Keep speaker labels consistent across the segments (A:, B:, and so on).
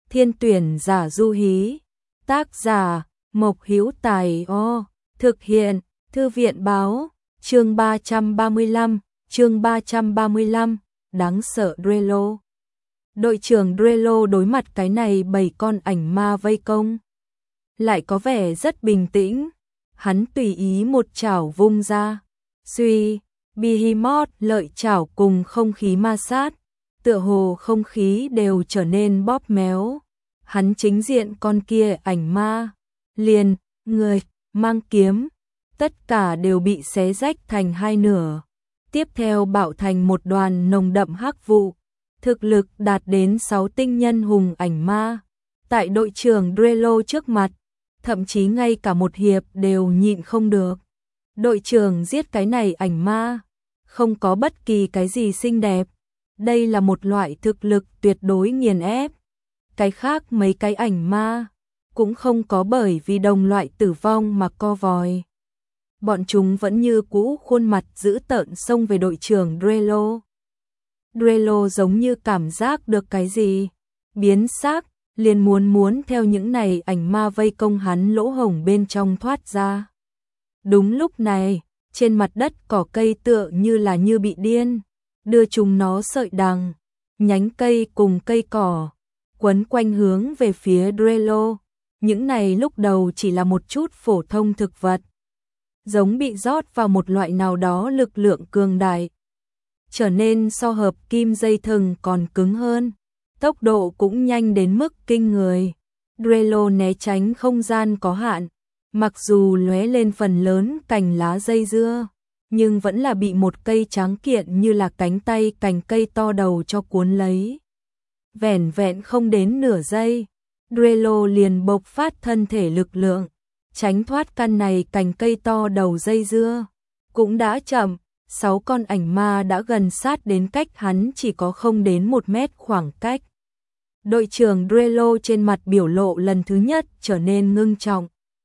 A: Thiên tuyển giả du hí. Tác giả Mộc Hữu Tài. Thực hiện Thư viện báo. Chương 335, đáng sợ Drelo. Đội trưởng Drelo đối mặt cái này 7 con ảnh ma vây công, lại có vẻ rất bình tĩnh. Hắn tùy ý một chảo vung ra. Suy, Behemoth lợi chảo cùng không khí ma sát, tựa hồ không khí đều trở nên bóp méo. Hắn chính diện con kia ảnh ma, liền, người, mang kiếm, tất cả đều bị xé rách thành hai nửa. Tiếp theo bạo thành một đoàn nồng đậm hắc vụ. Thực lực đạt đến 6 tinh nhân hùng ảnh ma. Tại đội trưởng Drelo trước mặt, thậm chí ngay cả một hiệp đều nhịn không được. Đội trưởng giết cái này ảnh ma, không có bất kỳ cái gì xinh đẹp. Đây là một loại thực lực tuyệt đối nghiền ép. Cái khác mấy cái ảnh ma cũng không có bởi vì đồng loại tử vong mà co vòi. Bọn chúng vẫn như cũ khuôn mặt dữ tợn xông về đội trưởng Drelo. Drelo giống như cảm giác được cái gì, biến sắc, liền muốn theo những này ảnh ma vây công hắn lỗ hổng bên trong thoát ra. Đúng lúc này, trên mặt đất cỏ cây tựa như bị điên, đưa chúng nó sợi đằng, nhánh cây cùng cây cỏ, quấn quanh hướng về phía Drelo. Những này lúc đầu chỉ là một chút phổ thông thực vật, giống bị rót vào một loại nào đó lực lượng cường đại, trở nên so hợp kim dây thừng còn cứng hơn, tốc độ cũng nhanh đến mức kinh người. Drelo né tránh không gian có hạn, mặc dù lóe lên phần lớn cành lá dây dưa, nhưng vẫn là bị một cây tráng kiện như là cánh tay cành cây to đầu cho cuốn lấy. Vẻn vẹn không đến nửa giây, Drelo liền bộc phát thân thể lực lượng, tránh thoát căn này cành cây to đầu dây dưa. Cũng đã chậm, 6 con ảnh ma đã gần sát đến cách hắn chỉ có không đến 1 mét khoảng cách. Đội trưởng Drelo trên mặt biểu lộ lần thứ nhất trở nên ngưng trọng.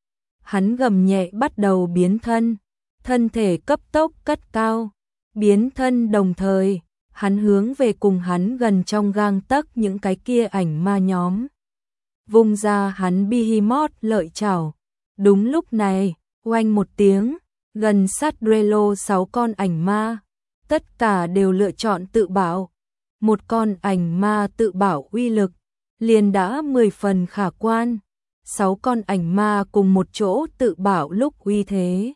A: Hắn gầm nhẹ bắt đầu biến thân, thân thể cấp tốc cất cao. Biến thân đồng thời, hắn hướng về cùng hắn gần trong gang tấc những cái kia ảnh ma nhóm. Vung ra hắn Behemoth lợi chảo. Đúng lúc này, oanh một tiếng, gần sát Drelo 6 con ảnh ma, tất cả đều lựa chọn tự bảo. Một con ảnh ma tự bảo uy lực liền đã 10 phần khả quan. 6 con ảnh ma cùng một chỗ tự bảo lúc uy thế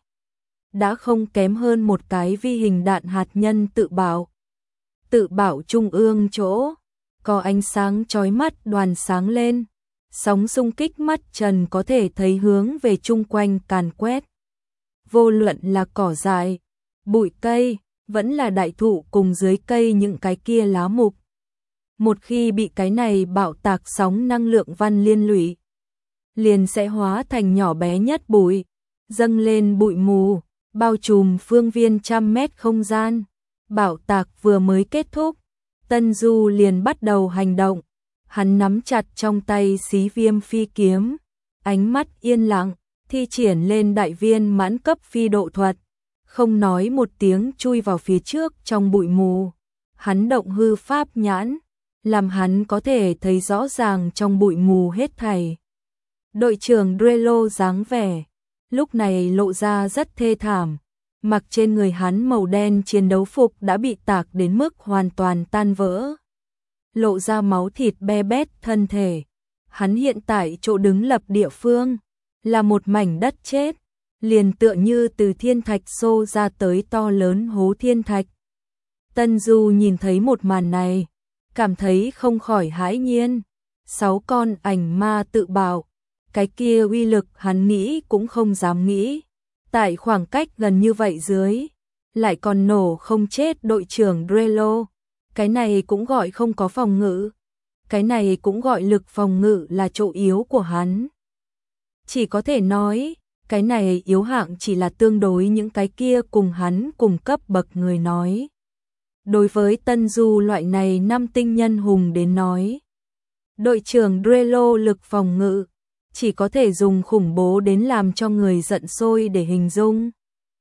A: đã không kém hơn một cái vi hình đạn hạt nhân tự bảo. Tự bảo trung ương chỗ có ánh sáng chói mắt đoàn sáng lên, sóng xung kích mắt trần có thể thấy hướng về chung quanh càn quét. Vô luận là cỏ dại, bụi cây, vẫn là đại thụ cùng dưới cây những cái kia lá mục. Một khi bị cái này bạo tạc sóng năng lượng văn liên lụy, liền sẽ hóa thành nhỏ bé nhất bụi, dâng lên bụi mù, bao trùm phương viên 100 mét không gian. Bạo tạc vừa mới kết thúc, Tân Du liền bắt đầu hành động. Hắn nắm chặt trong tay xí viêm phi kiếm, ánh mắt yên lặng, thi triển lên đại viên mãn cấp phi độ thuật, không nói một tiếng chui vào phía trước trong bụi mù. Hắn động hư pháp nhãn, làm hắn có thể thấy rõ ràng trong bụi mù hết thảy. Đội trưởng Drelo dáng vẻ lúc này lộ ra rất thê thảm, mặc trên người hắn màu đen chiến đấu phục đã bị tạc đến mức hoàn toàn tan vỡ, lộ ra máu thịt be bét thân thể. Hắn hiện tại chỗ đứng lập địa phương là một mảnh đất chết, liền tựa như từ thiên thạch xô ra tới to lớn hố thiên thạch. Tân Du nhìn thấy một màn này, cảm thấy không khỏi hãi nhiên. 6 con ảnh ma tự bảo, cái kia uy lực hắn nghĩ cũng không dám nghĩ. Tại khoảng cách gần như vậy dưới, lại còn nổ không chết đội trưởng Drelo. Cái này cũng gọi không có phòng ngự. Cái này cũng gọi lực phòng ngự là chỗ yếu của hắn. Chỉ có thể nói, cái này yếu hạng chỉ là tương đối những cái kia cùng hắn cùng cấp bậc người nói. Đối với Tân Du loại này 5 tinh nhân hùng đến nói, đội trưởng Drelo lực phòng ngự chỉ có thể dùng khủng bố đến làm cho người giận sôi để hình dung.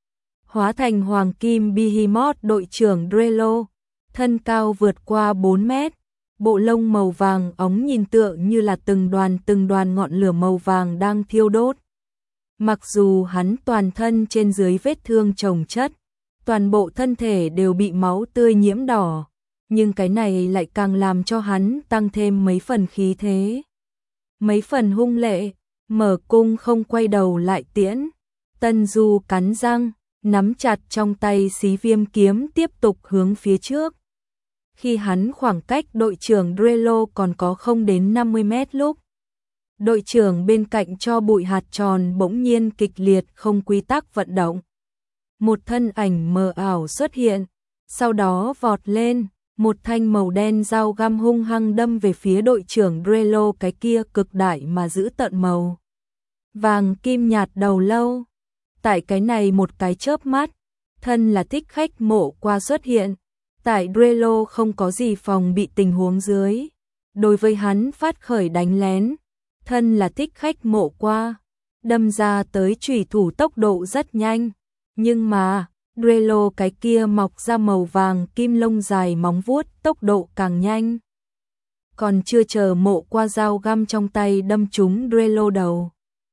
A: Hóa thành hoàng kim Behemoth đội trưởng Drelo, thân cao vượt qua 4 mét, bộ lông màu vàng óng nhìn tựa như là từng đoàn ngọn lửa màu vàng đang thiêu đốt. Mặc dù hắn toàn thân trên dưới vết thương chồng chất, toàn bộ thân thể đều bị máu tươi nhiễm đỏ, nhưng cái này lại càng làm cho hắn tăng thêm mấy phần khí thế, mấy phần hung lệ. Mở cung không quay đầu lại tiễn, Tân Du cắn răng, nắm chặt trong tay xí viêm kiếm tiếp tục hướng phía trước. Khi hắn khoảng cách đội trưởng Drello còn có không đến 50 mét lúc, đội trưởng bên cạnh cho bụi hạt tròn bỗng nhiên kịch liệt không quy tắc vận động. Một thân ảnh mờ ảo xuất hiện, sau đó vọt lên, một thanh màu đen dao găm hung hăng đâm về phía đội trưởng Drello, cái kia cực đại mà giữ tận màu vàng kim nhạt đầu lâu. Tại cái này một cái chớp mắt, thân là Thích Khách Mộ Qua xuất hiện. Tại Drello không có gì phòng bị tình huống dưới, đối với hắn phát khởi đánh lén, thân là Thích Khách Mộ Qua, đâm ra tới chủy thủ tốc độ rất nhanh, nhưng mà Drello cái kia mọc ra màu vàng kim lông dài móng vuốt tốc độ càng nhanh. Còn chưa chờ Mộ Qua dao găm trong tay đâm trúng Drello đầu,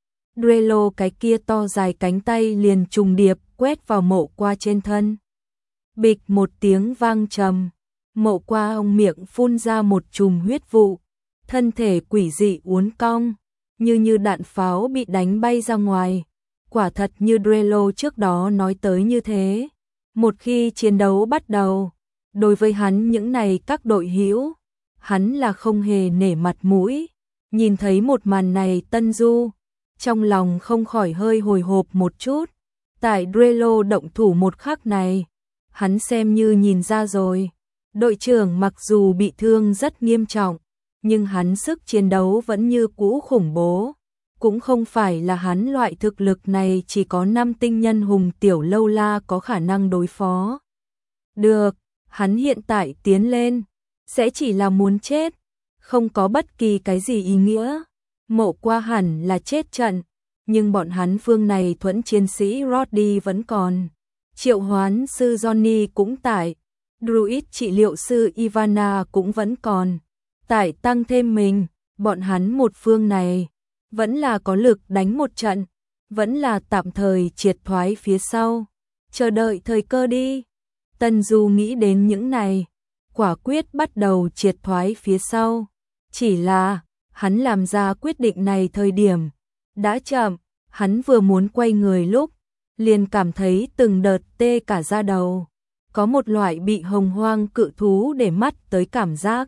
A: Drello cái kia to dài cánh tay liền trùng điệp quét vào Mộ Qua trên thân. Bịch một tiếng vang trầm, Mộ Qua ông miệng phun ra một chùm huyết vụ, thân thể quỷ dị uốn cong, như đạn pháo bị đánh bay ra ngoài. Quả thật như Drello trước đó nói tới như thế, một khi chiến đấu bắt đầu, đối với hắn những này các đội hữu, hắn là không hề nể mặt mũi. Nhìn thấy một màn này, Tân Du trong lòng không khỏi hơi hồi hộp một chút. Tại Drello động thủ một khắc này, hắn xem như nhìn ra rồi. Đội trưởng mặc dù bị thương rất nghiêm trọng, nhưng hắn sức chiến đấu vẫn như cũ khủng bố. Cũng không phải là hắn loại thực lực này chỉ có 5 tinh nhân hùng tiểu lâu la có khả năng đối phó. Được, hắn hiện tại tiến lên, sẽ chỉ là muốn chết, không có bất kỳ cái gì ý nghĩa. Mộ Qua hẳn là chết trận, nhưng bọn hắn phương này thuẫn chiến sĩ Roddy vẫn còn. Triệu hoán sư Johnny cũng tại, Druid trị liệu sư Ivana cũng vẫn còn. Tại tăng thêm mình, bọn hắn một phương này vẫn là có lực đánh một trận, vẫn là tạm thời triệt thoái phía sau, chờ đợi thời cơ đi. Tân Du nghĩ đến những này, quả quyết bắt đầu triệt thoái phía sau. Chỉ là, hắn làm ra quyết định này thời điểm đã chậm, hắn vừa muốn quay người lúc, liền cảm thấy từng đợt tê cả da đầu, có một loại bị hồng hoang cự thú để mắt tới cảm giác.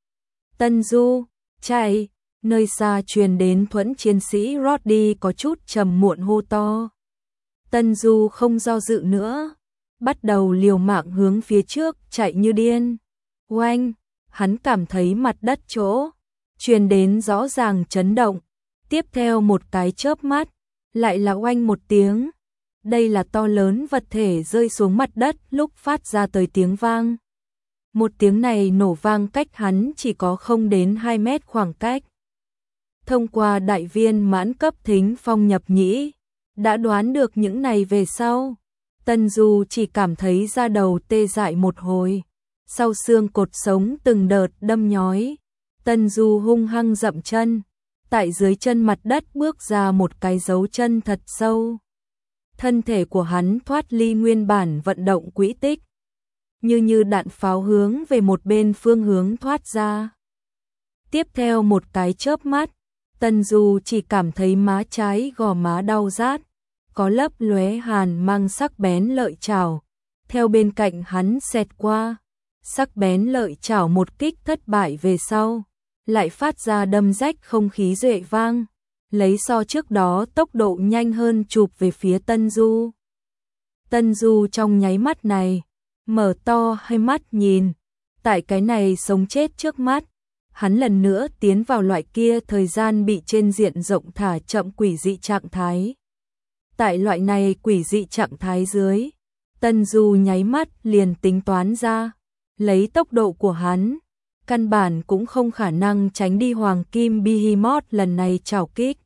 A: Tân Du, chạy! Nơi xa truyền đến thuẫn chiến sĩ Roddy có chút trầm muộn hô to. Tân Du không do dự nữa, bắt đầu liều mạng hướng phía trước chạy như điên. Oanh! Hắn cảm thấy mặt đất chỗ truyền đến rõ ràng chấn động. Tiếp theo một cái chớp mắt, lại là oanh một tiếng. Đây là to lớn vật thể rơi xuống mặt đất lúc phát ra tới tiếng vang. Một tiếng này nổ vang cách hắn chỉ có không đến 2 mét khoảng cách. Thông qua đại viên mãn cấp thính phong nhập nhĩ, đã đoán được những này về sau. Tân Du chỉ cảm thấy da đầu tê dại một hồi, sau xương cột sống từng đợt đâm nhói. Tân Du hung hăng dậm chân, tại dưới chân mặt đất bước ra một cái dấu chân thật sâu. Thân thể của hắn thoát ly nguyên bản vận động quỹ tích, như đạn pháo hướng về một bên phương hướng thoát ra. Tiếp theo một cái chớp mắt, Tân Du chỉ cảm thấy má trái gò má đau rát, có lấp lóe hàn mang sắc bén lợi chảo theo bên cạnh hắn xẹt qua. Sắc bén lợi chảo một kích thất bại về sau, lại phát ra đâm rách không khí duệ vang, lấy so trước đó tốc độ nhanh hơn chụp về phía Tân Du. Tân Du trong nháy mắt này, mở to hai mắt nhìn, tại cái này sống chết trước mắt, hắn lần nữa tiến vào loại kia thời gian bị trên diện rộng thả chậm quỷ dị trạng thái. Tại loại này quỷ dị trạng thái dưới, Tân Du nháy mắt liền tính toán ra, lấy tốc độ của hắn, căn bản cũng không khả năng tránh đi Hoàng Kim Behemoth lần này trảo kích.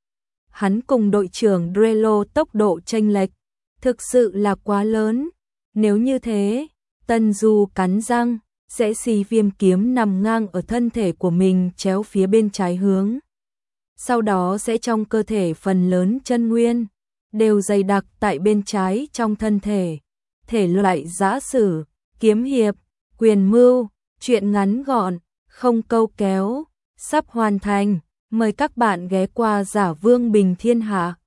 A: Hắn cùng đội trưởng Drello tốc độ chênh lệch thực sự là quá lớn. Nếu như thế, Tân Du cắn răng, sẽ xì viêm kiếm nằm ngang ở thân thể của mình chéo phía bên trái hướng. Sau đó sẽ trong cơ thể phần lớn chân nguyên đều dày đặc tại bên trái trong thân thể. Thể loại giã sử, kiếm hiệp, quyền mưu, truyện ngắn gọn, không câu kéo, sắp hoàn thành. Mời các bạn ghé qua Giả Vương Bình Thiên Hạ.